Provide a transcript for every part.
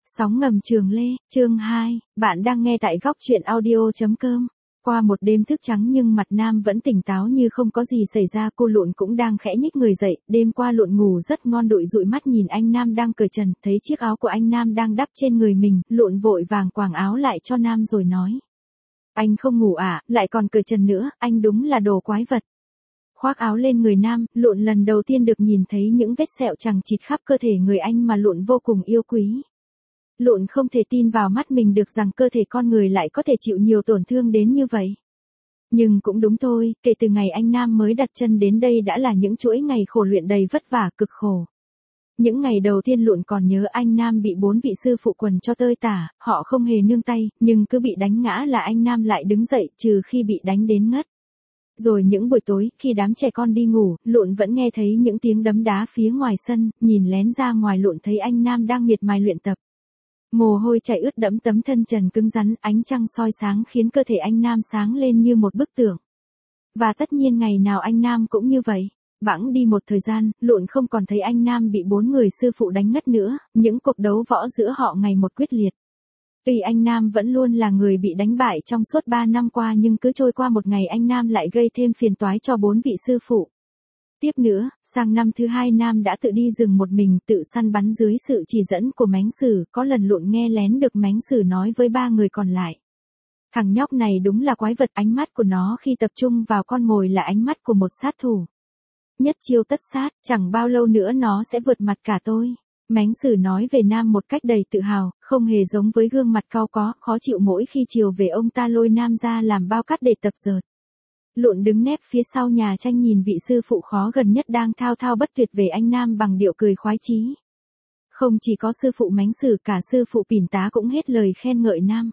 Sóng ngầm Trường Lê, chương 2, bạn đang nghe tại góc truyện audio.com. Qua một đêm thức trắng nhưng mặt Nam vẫn tỉnh táo như không có gì xảy ra, cô Lụn cũng đang khẽ nhích người dậy, đêm qua Lụn ngủ rất ngon, đụi dụi mắt nhìn anh Nam đang cởi trần, thấy chiếc áo của anh Nam đang đắp trên người mình, Lụn vội vàng quàng áo lại cho Nam rồi nói. Anh không ngủ à, lại còn cởi trần nữa, anh đúng là đồ quái vật. Khoác áo lên người Nam, Lụn lần đầu tiên được nhìn thấy những vết sẹo chằng chịt khắp cơ thể người anh mà Lụn vô cùng yêu quý. Lụn không thể tin vào mắt mình được rằng cơ thể con người lại có thể chịu nhiều tổn thương đến như vậy. Nhưng cũng đúng thôi, kể từ ngày anh Nam mới đặt chân đến đây đã là những chuỗi ngày khổ luyện đầy vất vả cực khổ. Những ngày đầu tiên Lụn còn nhớ anh Nam bị 4 vị sư phụ quần cho tơi tả, họ không hề nương tay, nhưng cứ bị đánh ngã là anh Nam lại đứng dậy, trừ khi bị đánh đến ngất. Rồi những buổi tối, khi đám trẻ con đi ngủ, Lụn vẫn nghe thấy những tiếng đấm đá phía ngoài sân, nhìn lén ra ngoài Lụn thấy anh Nam đang miệt mài luyện tập. Mồ hôi chảy ướt đẫm tấm thân trần cứng rắn, ánh trăng soi sáng khiến cơ thể anh Nam sáng lên như một bức tượng. Và tất nhiên ngày nào anh Nam cũng như vậy. Bẵng đi một thời gian, Lụn không còn thấy anh Nam bị 4 người sư phụ đánh ngất nữa, những cuộc đấu võ giữa họ ngày một quyết liệt. Tuy anh Nam vẫn luôn là người bị đánh bại trong suốt 3 năm qua nhưng cứ trôi qua một ngày anh Nam lại gây thêm phiền toái cho 4 vị sư phụ. Tiếp nữa, sang năm thứ 2 Nam đã tự đi rừng một mình tự săn bắn dưới sự chỉ dẫn của Mánh Sử, có lần Lụn nghe lén được Mánh Sử nói với 3 người còn lại. Thằng nhóc này đúng là quái vật, ánh mắt của nó khi tập trung vào con mồi là ánh mắt của một sát thủ. Nhất chiêu tất sát, chẳng bao lâu nữa nó sẽ vượt mặt cả tôi. Mánh Sử nói về Nam một cách đầy tự hào, không hề giống với gương mặt cau có, khó chịu mỗi khi chiều về ông ta lôi Nam ra làm bao cát để tập dượt. Lụn đứng nép phía sau nhà tranh nhìn vị sư phụ khó gần nhất đang thao thao bất tuyệt về anh Nam bằng điệu cười khoái chí. Không chỉ có sư phụ Mánh Sử, cả sư phụ Pỉn Tá cũng hết lời khen ngợi Nam.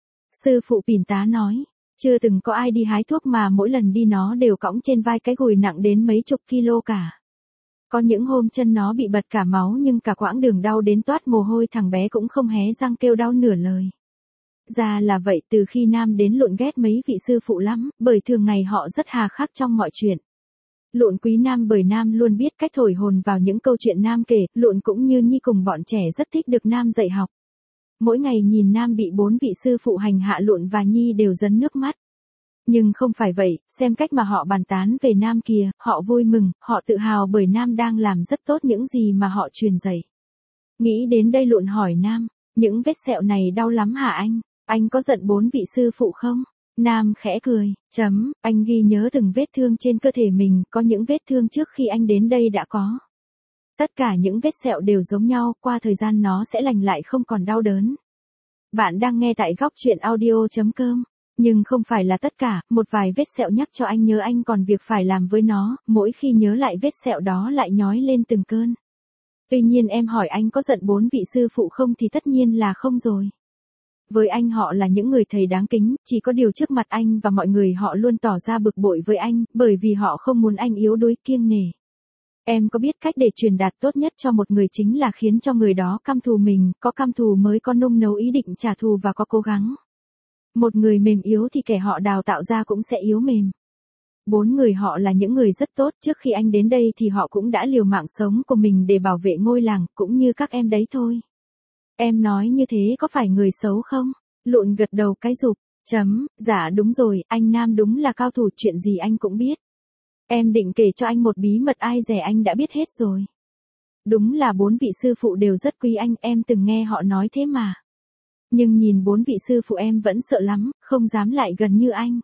Sư phụ Pỉn Tá nói, chưa từng có ai đi hái thuốc mà mỗi lần đi nó đều cõng trên vai cái gùi nặng đến mấy chục kilo cả. Có những hôm chân nó bị bật cả máu nhưng cả quãng đường đau đến toát mồ hôi, thằng bé cũng không hé răng kêu đau nửa lời. Ra là vậy, từ khi Nam đến Lụn ghét mấy vị sư phụ lắm, bởi thường ngày họ rất hà khắc trong mọi chuyện. Lụn quý Nam bởi Nam luôn biết cách thổi hồn vào những câu chuyện Nam kể, Lụn cũng như Nhi cùng bọn trẻ rất thích được Nam dạy học. Mỗi ngày nhìn Nam bị 4 vị sư phụ hành hạ, Lụn và Nhi đều rấn nước mắt. Nhưng không phải vậy, xem cách mà họ bàn tán về Nam kìa, họ vui mừng, họ tự hào bởi Nam đang làm rất tốt những gì mà họ truyền dạy. Nghĩ đến đây Lụn hỏi Nam, những vết sẹo này đau lắm hả anh? Anh có giận 4 vị sư phụ không? Nam khẽ cười, anh ghi nhớ từng vết thương trên cơ thể mình, có những vết thương trước khi anh đến đây đã có. Tất cả những vết sẹo đều giống nhau, qua thời gian nó sẽ lành lại không còn đau đớn. Bạn đang nghe tại góc truyện audio.com. Nhưng không phải là tất cả, một vài vết sẹo nhắc cho anh nhớ anh còn việc phải làm với nó, mỗi khi nhớ lại vết sẹo đó lại nhói lên từng cơn. Tuy nhiên em hỏi anh có giận 4 vị sư phụ không thì tất nhiên là không rồi. Với anh họ là những người thầy đáng kính, chỉ có điều trước mặt anh và mọi người họ luôn tỏ ra bực bội với anh, bởi vì họ không muốn anh yếu đuối kiêng nể. Em có biết cách để truyền đạt tốt nhất cho một người chính là khiến cho người đó căm thù mình, có căm thù mới có nung nấu ý định trả thù và có cố gắng. Một người mềm yếu thì kẻ họ đào tạo ra cũng sẽ yếu mềm. 4 người họ là những người rất tốt, trước khi anh đến đây thì họ cũng đã liều mạng sống của mình để bảo vệ ngôi làng, cũng như các em đấy thôi. Em nói như thế có phải người xấu không? Lụn gật đầu cái rụp, dạ đúng rồi, anh Nam đúng là cao thủ, chuyện gì anh cũng biết. Em định kể cho anh một bí mật ai dè anh đã biết hết rồi. Đúng là 4 vị sư phụ đều rất quý anh, em từng nghe họ nói thế mà. Nhưng nhìn 4 vị sư phụ em vẫn sợ lắm, không dám lại gần như anh.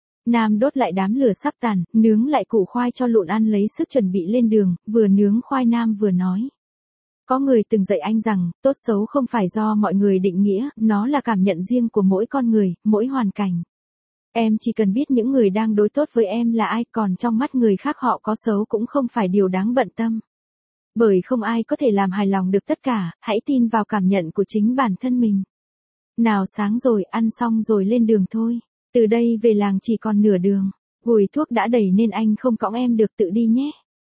Nam đốt lại đám lửa sắp tàn, nướng lại củ khoai cho Lụn ăn lấy sức chuẩn bị lên đường, vừa nướng khoai Nam vừa nói. Có người từng dạy anh rằng, tốt xấu không phải do mọi người định nghĩa, nó là cảm nhận riêng của mỗi con người, mỗi hoàn cảnh. Em chỉ cần biết những người đang đối tốt với em là ai, còn trong mắt người khác họ có xấu cũng không phải điều đáng bận tâm. Bởi không ai có thể làm hài lòng được tất cả, hãy tin vào cảm nhận của chính bản thân mình. Nào sáng rồi, ăn xong rồi lên đường thôi. Từ đây về làng chỉ còn nửa đường. Gùi thuốc đã đầy nên anh không cõng em được, tự đi nhé.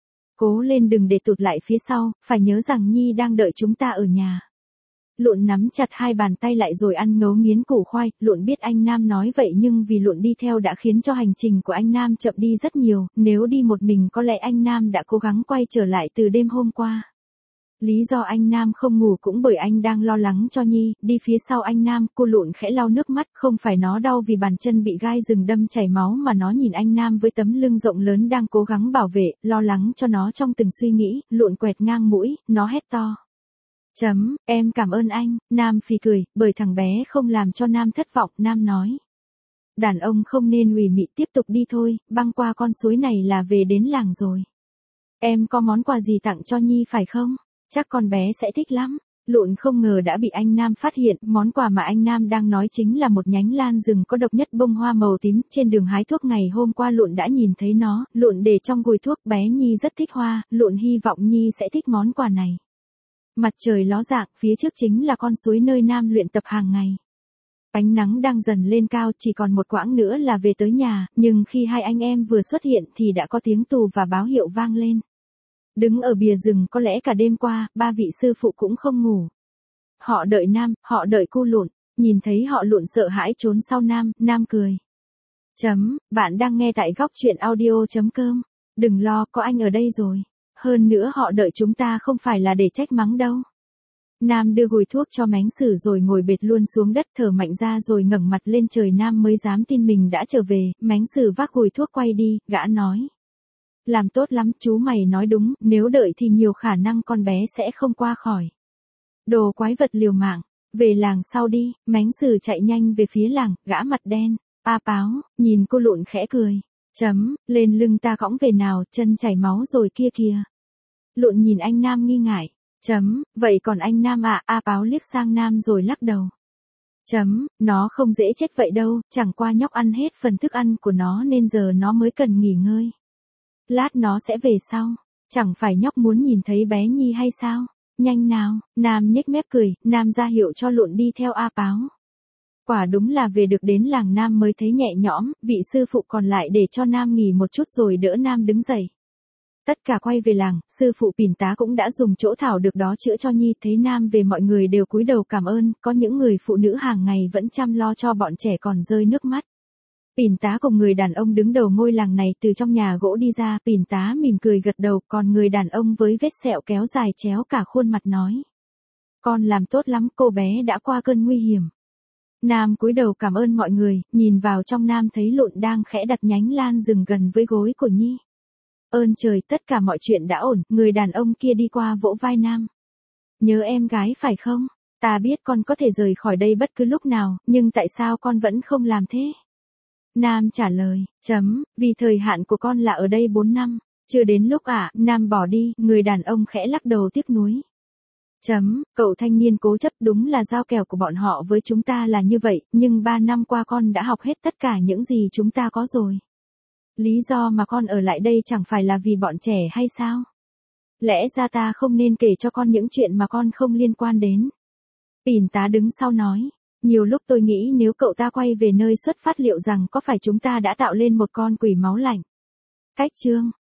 Cố lên đừng để tụt lại phía sau, phải nhớ rằng Nhi đang đợi chúng ta ở nhà. Lụn nắm chặt 2 bàn tay lại rồi ăn ngấu nghiến củ khoai, Lụn biết anh Nam nói vậy nhưng vì Lụn đi theo đã khiến cho hành trình của anh Nam chậm đi rất nhiều, nếu đi một mình có lẽ anh Nam đã cố gắng quay trở lại từ đêm hôm qua. Lý do anh Nam không ngủ cũng bởi anh đang lo lắng cho Nhi, đi phía sau anh Nam, cô Lụn khẽ lau nước mắt, không phải nó đau vì bàn chân bị gai rừng đâm chảy máu mà nó nhìn anh Nam với tấm lưng rộng lớn đang cố gắng bảo vệ, lo lắng cho nó trong từng suy nghĩ, Lụn quẹt ngang mũi, nó hét to. Em cảm ơn anh, Nam phì cười, bởi thằng bé không làm cho Nam thất vọng, Nam nói. Đàn ông không nên ủy mị, tiếp tục đi thôi, băng qua con suối này là về đến làng rồi. Em có món quà gì tặng cho Nhi phải không? Chắc con bé sẽ thích lắm. Lụn không ngờ đã bị anh Nam phát hiện, món quà mà anh Nam đang nói chính là một nhánh lan rừng có độc nhất bông hoa màu tím, trên đường hái thuốc ngày hôm qua Lụn đã nhìn thấy nó, Lụn để trong gùi thuốc, bé Nhi rất thích hoa, Lụn hy vọng Nhi sẽ thích món quà này. Mặt trời ló dạng, phía trước chính là con suối nơi Nam luyện tập hàng ngày. Ánh nắng đang dần lên cao, chỉ còn một quãng nữa là về tới nhà, nhưng khi hai anh em vừa xuất hiện thì đã có tiếng tù và báo hiệu vang lên. Đứng ở bìa rừng có lẽ cả đêm qua, ba vị sư phụ cũng không ngủ. Họ đợi Nam, họ đợi cô Lụn, nhìn thấy họ Lụn sợ hãi trốn sau Nam, Nam cười. Bạn đang nghe tại góc truyện audio.com. Đừng lo, có anh ở đây rồi. Hơn nữa họ đợi chúng ta không phải là để trách mắng đâu. Nam đưa gùi thuốc cho Mánh Sử rồi ngồi bệt luôn xuống đất thở mạnh ra rồi ngẩng mặt lên trời, Nam mới dám tin mình đã trở về, Mánh Sử vác gùi thuốc quay đi, gã nói. Làm tốt lắm, chú mày nói đúng, nếu đợi thì nhiều khả năng con bé sẽ không qua khỏi. Đồ quái vật liều mạng, về làng sau đi, Mánh Sử chạy nhanh về phía làng, gã mặt đen, a Páo, nhìn cô Lụn khẽ cười. Lên lưng ta cõng về nào, chân chảy máu rồi kia kìa. Lụn nhìn anh Nam nghi ngại. Vậy còn anh Nam à, a Páo liếc sang Nam rồi lắc đầu. Nó không dễ chết vậy đâu, chẳng qua nhóc ăn hết phần thức ăn của nó nên giờ nó mới cần nghỉ ngơi. Lát nó sẽ về sau, chẳng phải nhóc muốn nhìn thấy bé Nhi hay sao? Nhanh nào, Nam nhếch mép cười, Nam ra hiệu cho Lụn đi theo a Páo. Quả đúng là về được đến làng Nam mới thấy nhẹ nhõm, vị sư phụ còn lại để cho Nam nghỉ một chút rồi đỡ Nam đứng dậy. Tất cả quay về làng, sư phụ Pìn Tá cũng đã dùng chỗ thảo được đó chữa cho Nhi, thấy Nam về mọi người đều cúi đầu cảm ơn, có những người phụ nữ hàng ngày vẫn chăm lo cho bọn trẻ còn rơi nước mắt. Pìn Tá cùng người đàn ông đứng đầu ngôi làng này từ trong nhà gỗ đi ra, Pìn Tá mỉm cười gật đầu, còn người đàn ông với vết sẹo kéo dài chéo cả khuôn mặt nói. Con làm tốt lắm, cô bé đã qua cơn nguy hiểm. Nam cúi đầu cảm ơn mọi người, nhìn vào trong Nam thấy Lụn đang khẽ đặt nhánh lan rừng gần với gối của Nhi. Ơn trời, tất cả mọi chuyện đã ổn, người đàn ông kia đi qua vỗ vai Nam. Nhớ em gái phải không? Ta biết con có thể rời khỏi đây bất cứ lúc nào, nhưng tại sao con vẫn không làm thế? Nam trả lời, vì thời hạn của con là ở đây 4 năm, chưa đến lúc à, Nam bỏ đi, người đàn ông khẽ lắc đầu tiếc nuối. Cậu thanh niên cố chấp, đúng là giao kèo của bọn họ với chúng ta là như vậy, nhưng 3 năm qua con đã học hết tất cả những gì chúng ta có rồi. Lý do mà con ở lại đây chẳng phải là vì bọn trẻ hay sao? Lẽ ra ta không nên kể cho con những chuyện mà con không liên quan đến. Pìn Tá đứng sau nói, nhiều lúc tôi nghĩ nếu cậu ta quay về nơi xuất phát liệu rằng có phải chúng ta đã tạo lên một con quỷ máu lạnh. Cách chương